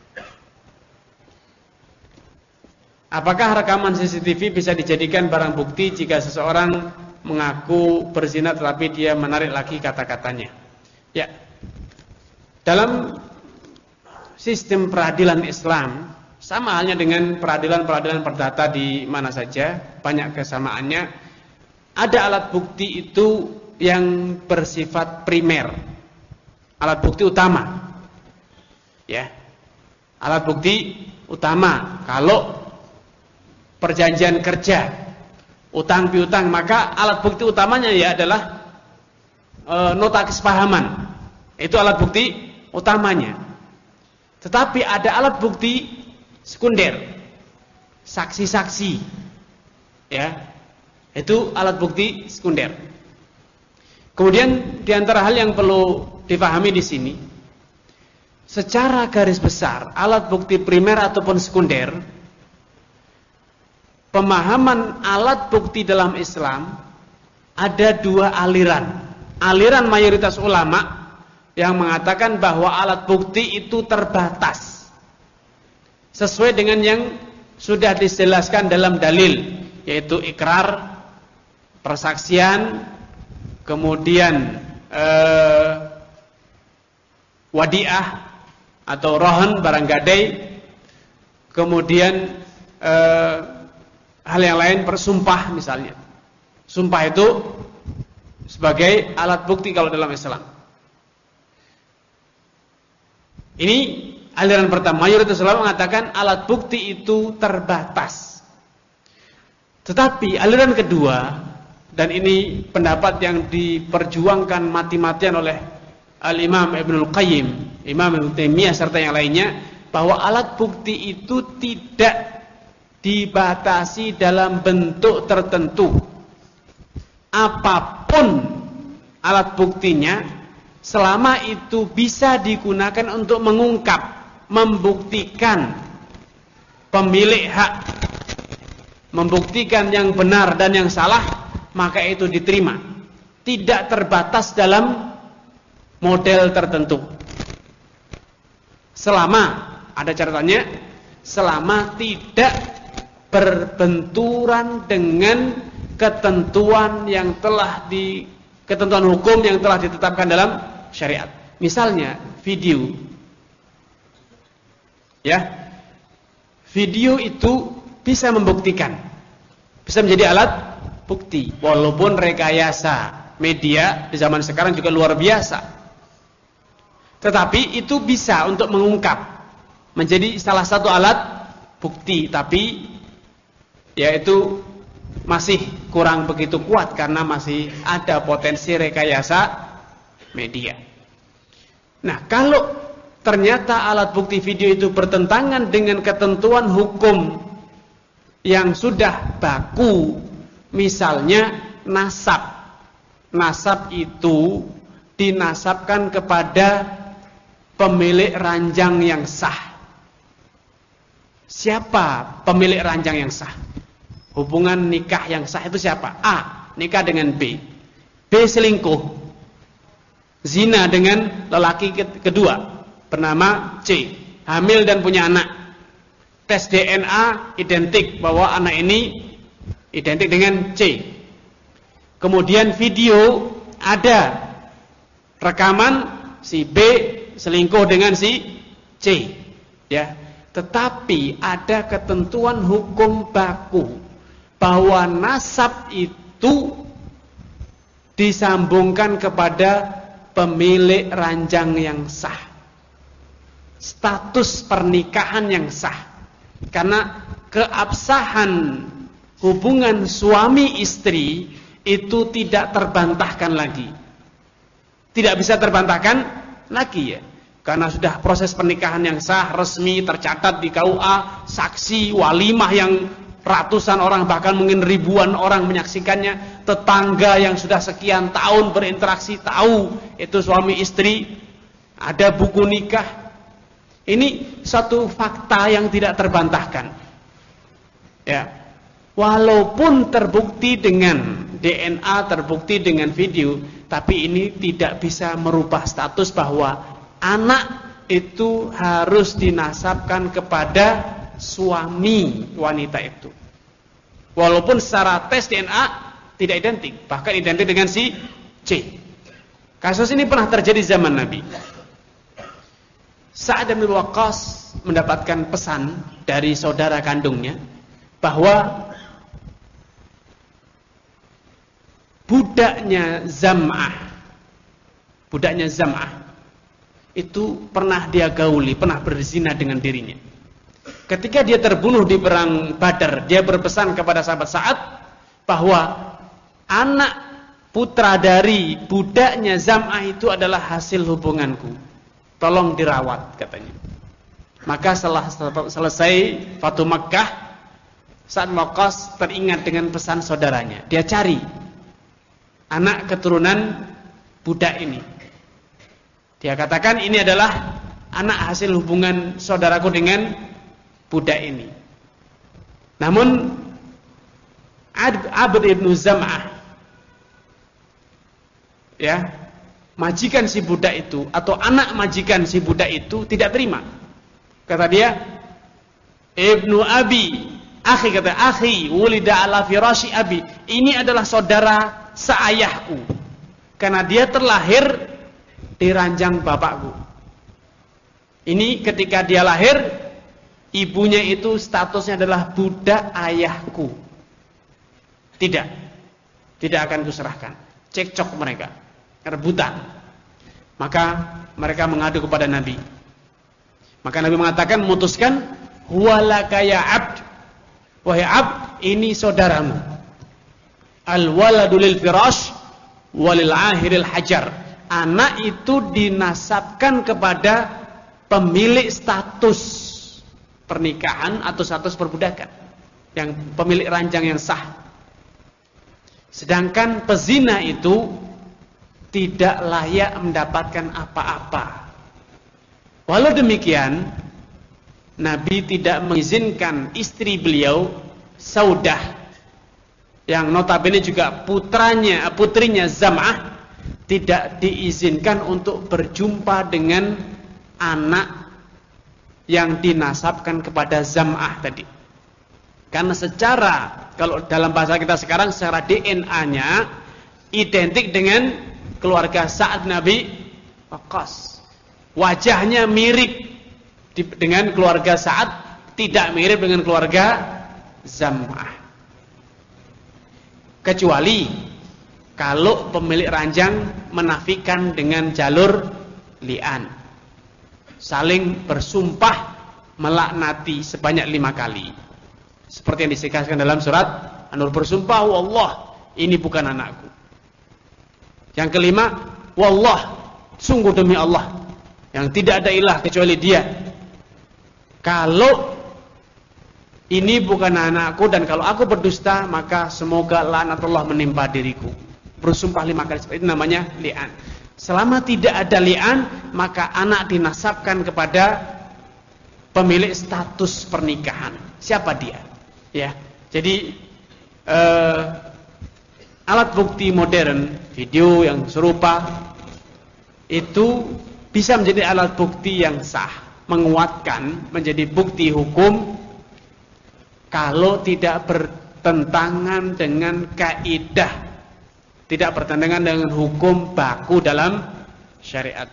Apakah rekaman C C T V bisa dijadikan barang bukti jika seseorang mengaku berzina tetapi dia menarik lagi kata-katanya? Ya. Dalam sistem peradilan Islam, sama halnya dengan peradilan-peradilan perdata di mana saja, banyak kesamaannya. Ada alat bukti itu yang bersifat primer, alat bukti utama, ya, alat bukti utama. Kalau perjanjian kerja, utang piutang, maka alat bukti utamanya ya adalah e, nota kesepahaman. Itu alat bukti utamanya. Tetapi ada alat bukti sekunder, saksi-saksi, ya, itu alat bukti sekunder. Kemudian diantara hal yang perlu dipahami di sini, secara garis besar alat bukti primer ataupun sekunder, pemahaman alat bukti dalam Islam ada dua aliran. Aliran mayoritas ulama yang mengatakan bahwa alat bukti itu terbatas, sesuai dengan yang sudah dijelaskan dalam dalil, yaitu ikrar, persaksian, kemudian eh, wadiah atau rohan barang gadai, kemudian eh, hal yang lain, bersumpah misalnya. Sumpah itu sebagai alat bukti kalau dalam Islam. Ini aliran pertama, mayoritas ulama mengatakan alat bukti itu terbatas. Tetapi aliran kedua, dan ini pendapat yang diperjuangkan mati-matian oleh Al-Imam Ibnul Qayyim, Imam Ibnu Taimiyah serta yang lainnya, bahwa alat bukti itu tidak dibatasi dalam bentuk tertentu. Apapun alat buktinya, selama itu bisa digunakan untuk mengungkap, membuktikan pemilik hak, membuktikan yang benar dan yang salah, maka itu diterima. Tidak terbatas dalam model tertentu. Selama, ada catatannya, selama tidak berbenturan dengan ketentuan yang telah di ketentuan hukum yang telah ditetapkan dalam syariat. Misalnya video, ya, video itu bisa membuktikan, bisa menjadi alat bukti. Walaupun rekayasa media di zaman sekarang juga luar biasa, tetapi itu bisa untuk mengungkap, menjadi salah satu alat bukti. Tapi yaitu masih kurang begitu kuat karena masih ada potensi rekayasa media. Nah, kalau ternyata alat bukti video itu bertentangan dengan ketentuan hukum yang sudah baku, misalnya nasab. Nasab itu dinasabkan kepada pemilik ranjang yang sah. Siapa pemilik ranjang yang sah? Hubungan nikah yang sah itu siapa? A, nikah dengan B. B selingkuh, zina dengan lelaki kedua bernama C, hamil dan punya anak. Tes D N A identik bahwa anak ini identik dengan C. Kemudian video ada rekaman si B selingkuh dengan si C, ya. Tetapi ada ketentuan hukum baku bahwa nasab itu disambungkan kepada pemilik ranjang yang sah, status pernikahan yang sah. Karena keabsahan hubungan suami istri itu tidak terbantahkan lagi, tidak bisa terbantahkan lagi, ya. Karena sudah proses pernikahan yang sah, resmi, tercatat di K U A, saksi, walimah yang ratusan orang bahkan mungkin ribuan orang menyaksikannya, tetangga yang sudah sekian tahun berinteraksi tahu itu suami istri, ada buku nikah. Ini satu fakta yang tidak terbantahkan, ya. Walaupun terbukti dengan D N A, terbukti dengan video, tapi ini tidak bisa merubah status bahwa anak itu harus dinasabkan kepada suami wanita itu. Walaupun secara tes D N A tidak identik, bahkan identik dengan si C. Kasus ini pernah terjadi zaman Nabi. Sa'ad bin Waqqas mendapatkan pesan dari saudara kandungnya bahwa budaknya Zam'ah, budaknya Zam'ah itu pernah dia gauli, pernah berzina dengan dirinya. Ketika dia terbunuh di perang Badar, dia berpesan kepada sahabat Sa'ad bahwa anak putra dari budaknya Zam'ah itu adalah hasil hubunganku, tolong dirawat, katanya. Maka setelah selesai Fatu Makkah, Sa'ad bin Waqqas teringat dengan pesan saudaranya. Dia cari anak keturunan budak ini. Dia katakan ini adalah anak hasil hubungan saudaraku dengan budak ini. Namun Abd ibn Zam'ah, ya, majikan si budak itu atau anak majikan si budak itu tidak terima. Kata dia, Ibnu Abi, akhi, kata akhi, wulida ala firashi abi. Ini adalah saudara seayahku, karena dia terlahir di ranjang bapakku. Ini ketika dia lahir, ibunya itu statusnya adalah budak ayahku. Tidak, tidak akan kuserahkan. Cekcok mereka, rebutan. Maka mereka mengadu kepada Nabi. Maka Nabi mengatakan, memutuskan, huwalaka ya abd, wahai abd, ini saudaramu. Al-waladu lil firash walil ahiril hajar. Anak itu dinasabkan kepada pemilik status pernikahan atau status perbudakan, yang pemilik ranjang yang sah. Sedangkan pezina itu tidak layak mendapatkan apa-apa. Walau demikian, Nabi tidak mengizinkan istri beliau, Saudah, yang notabene juga putranya, putrinya Zam'ah, tidak diizinkan untuk berjumpa dengan anak yang dinasabkan kepada Zam'ah tadi. Karena secara, kalau dalam bahasa kita sekarang, secara D N A-nya identik dengan keluarga Sa'ad Nabi Waqqas. Wajahnya mirip dengan keluarga Sa'ad, tidak mirip dengan keluarga Zam'ah. kecuali kalau pemilik ranjang menafikan dengan jalur li'an, saling bersumpah melaknati sebanyak lima kali, seperti yang disebutkan dalam surat An-Nur, bersumpah wallah ini bukan anakku. Yang kelima, wallah sungguh demi Allah yang tidak ada ilah kecuali dia, kalau ini bukan anakku dan kalau aku berdusta maka semoga laknatullah menimpa diriku. Bersumpah lima kali, itu namanya li'an. Selama tidak ada li'an, maka anak dinasabkan kepada pemilik status pernikahan. Siapa dia? Ya. Jadi eh, alat bukti modern, video yang serupa itu bisa menjadi alat bukti yang sah, menguatkan menjadi bukti hukum kalau tidak bertentangan dengan kaidah, tidak bertentangan dengan hukum baku dalam syariat.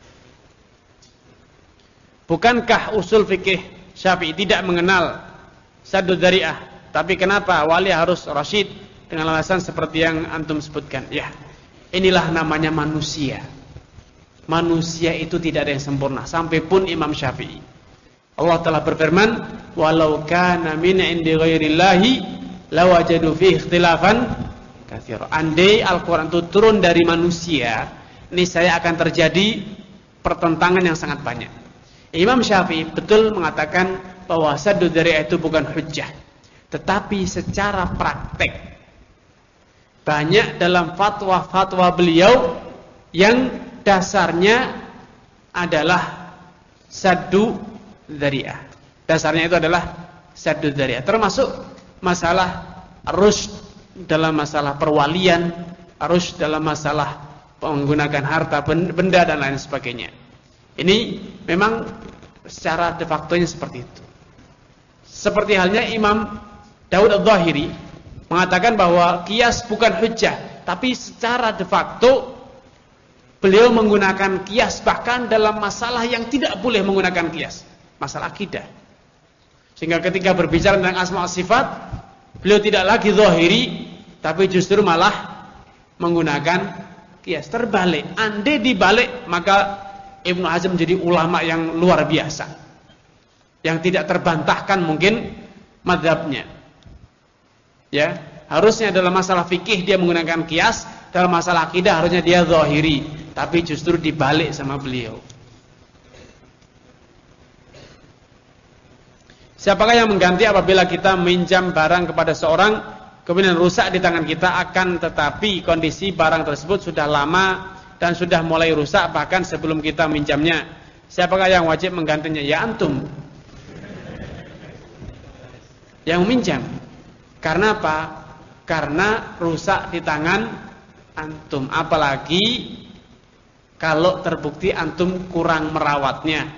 Bukankah usul fikih Syafi'i tidak mengenal saddud dzari'ah? Tapi kenapa wali harus rasyid dengan alasan seperti yang antum sebutkan? Ya, inilah namanya manusia. Manusia itu tidak ada yang sempurna, sampai pun Imam Syafi'i. Allah telah berfirman, walau kana min indi ghairillahi lawajadu fihi ikhtilafan katsira. Andai Al-Qur'an itu turun dari manusia, niscaya akan terjadi pertentangan yang sangat banyak. Imam Syafi'i betul mengatakan bahwa saddud dzari'ah itu bukan hujjah, tetapi secara praktek banyak dalam fatwa-fatwa beliau yang dasarnya adalah saddu dzari'ah. Dasarnya itu adalah saddud dzari'ah, termasuk masalah rusy dalam masalah perwalian, rusy dalam masalah menggunakan harta benda dan lain sebagainya. Ini memang secara de facto-nya seperti itu. Seperti halnya Imam Daud Adz-Dzahiri mengatakan bahwa qiyas bukan hujjah, tapi secara de facto beliau menggunakan qiyas bahkan dalam masalah yang tidak boleh menggunakan qiyas, masalah akidah. Sehingga ketika berbicara tentang asma wa sifat, beliau tidak lagi zahiri, tapi justru malah menggunakan qiyas. Terbalik, andai dibalik, maka Ibnu Hazm menjadi ulama yang luar biasa, yang tidak terbantahkan mungkin mazhabnya. Ya, harusnya dalam masalah fikih dia menggunakan qiyas, dalam masalah akidah harusnya dia zahiri, tapi justru dibalik sama beliau. Siapakah yang mengganti apabila kita minjam barang kepada seorang kemudian rusak di tangan kita, akan tetapi kondisi barang tersebut sudah lama dan sudah mulai rusak bahkan sebelum kita minjamnya? Siapakah yang wajib menggantinya? Ya antum yang meminjam. Karena apa? Karena rusak di tangan antum. Apalagi kalau terbukti antum kurang merawatnya,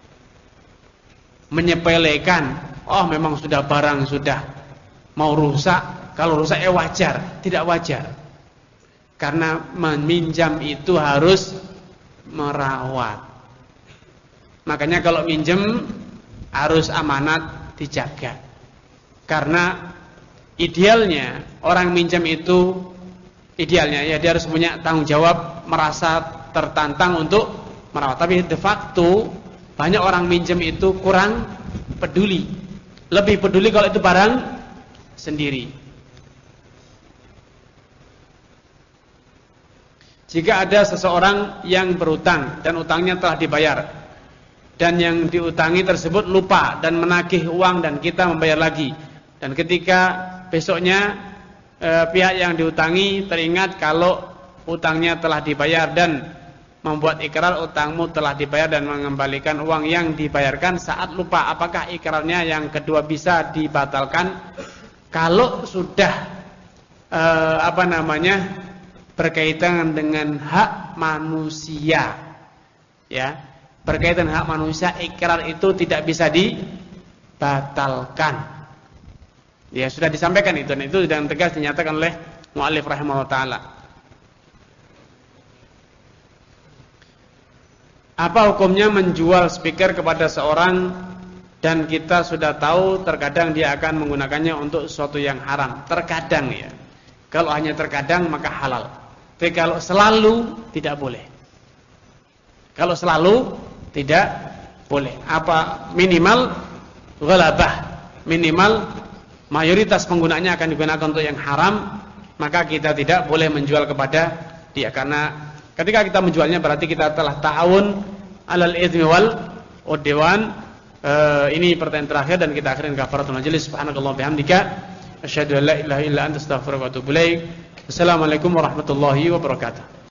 menyepelekan, oh memang sudah barang sudah mau rusak, kalau rusak ya wajar. Tidak wajar, karena meminjam itu harus merawat. Makanya kalau minjem harus amanat, dijaga. Karena idealnya orang minjam itu, idealnya ya dia harus punya tanggung jawab, merasa tertantang untuk merawat. Tapi de facto banyak orang minjem itu kurang peduli. Lebih peduli kalau itu barang sendiri. Jika ada seseorang yang berutang dan utangnya telah dibayar, dan yang diutangi tersebut lupa dan menagih uang dan kita membayar lagi, dan ketika besoknya eh, pihak yang diutangi teringat kalau utangnya telah dibayar dan membuat ikrar utangmu telah dibayar dan mengembalikan uang yang dibayarkan saat lupa, apakah ikrarnya yang kedua bisa dibatalkan? Kalau sudah eh, apa namanya berkaitan dengan hak manusia, ya, berkaitan hak manusia, ikrar itu tidak bisa dibatalkan. Ya sudah disampaikan itu, dan itu dengan tegas dinyatakan oleh mu'allif rahimahullah ta'ala. Apa hukumnya menjual speaker kepada seorang dan kita sudah tahu terkadang dia akan menggunakannya untuk sesuatu yang haram? Terkadang ya. Kalau hanya terkadang maka halal. Tapi kalau selalu tidak boleh. Kalau selalu tidak boleh. Apa minimal ghalabah, minimal mayoritas penggunaannya akan digunakan untuk yang haram, maka kita tidak boleh menjual kepada dia, karena ketika kita menjualnya berarti kita telah ta'awun alal itsmi wal udwan. Uh, ini pertanyaan terakhir dan kita akhirin kafaratul majelis. Subhanakallah bihamdika asyhadu an la ilaha illa anta astaghfiruka wa atubu ilaik. Assalamualaikum warahmatullahi wabarakatuh.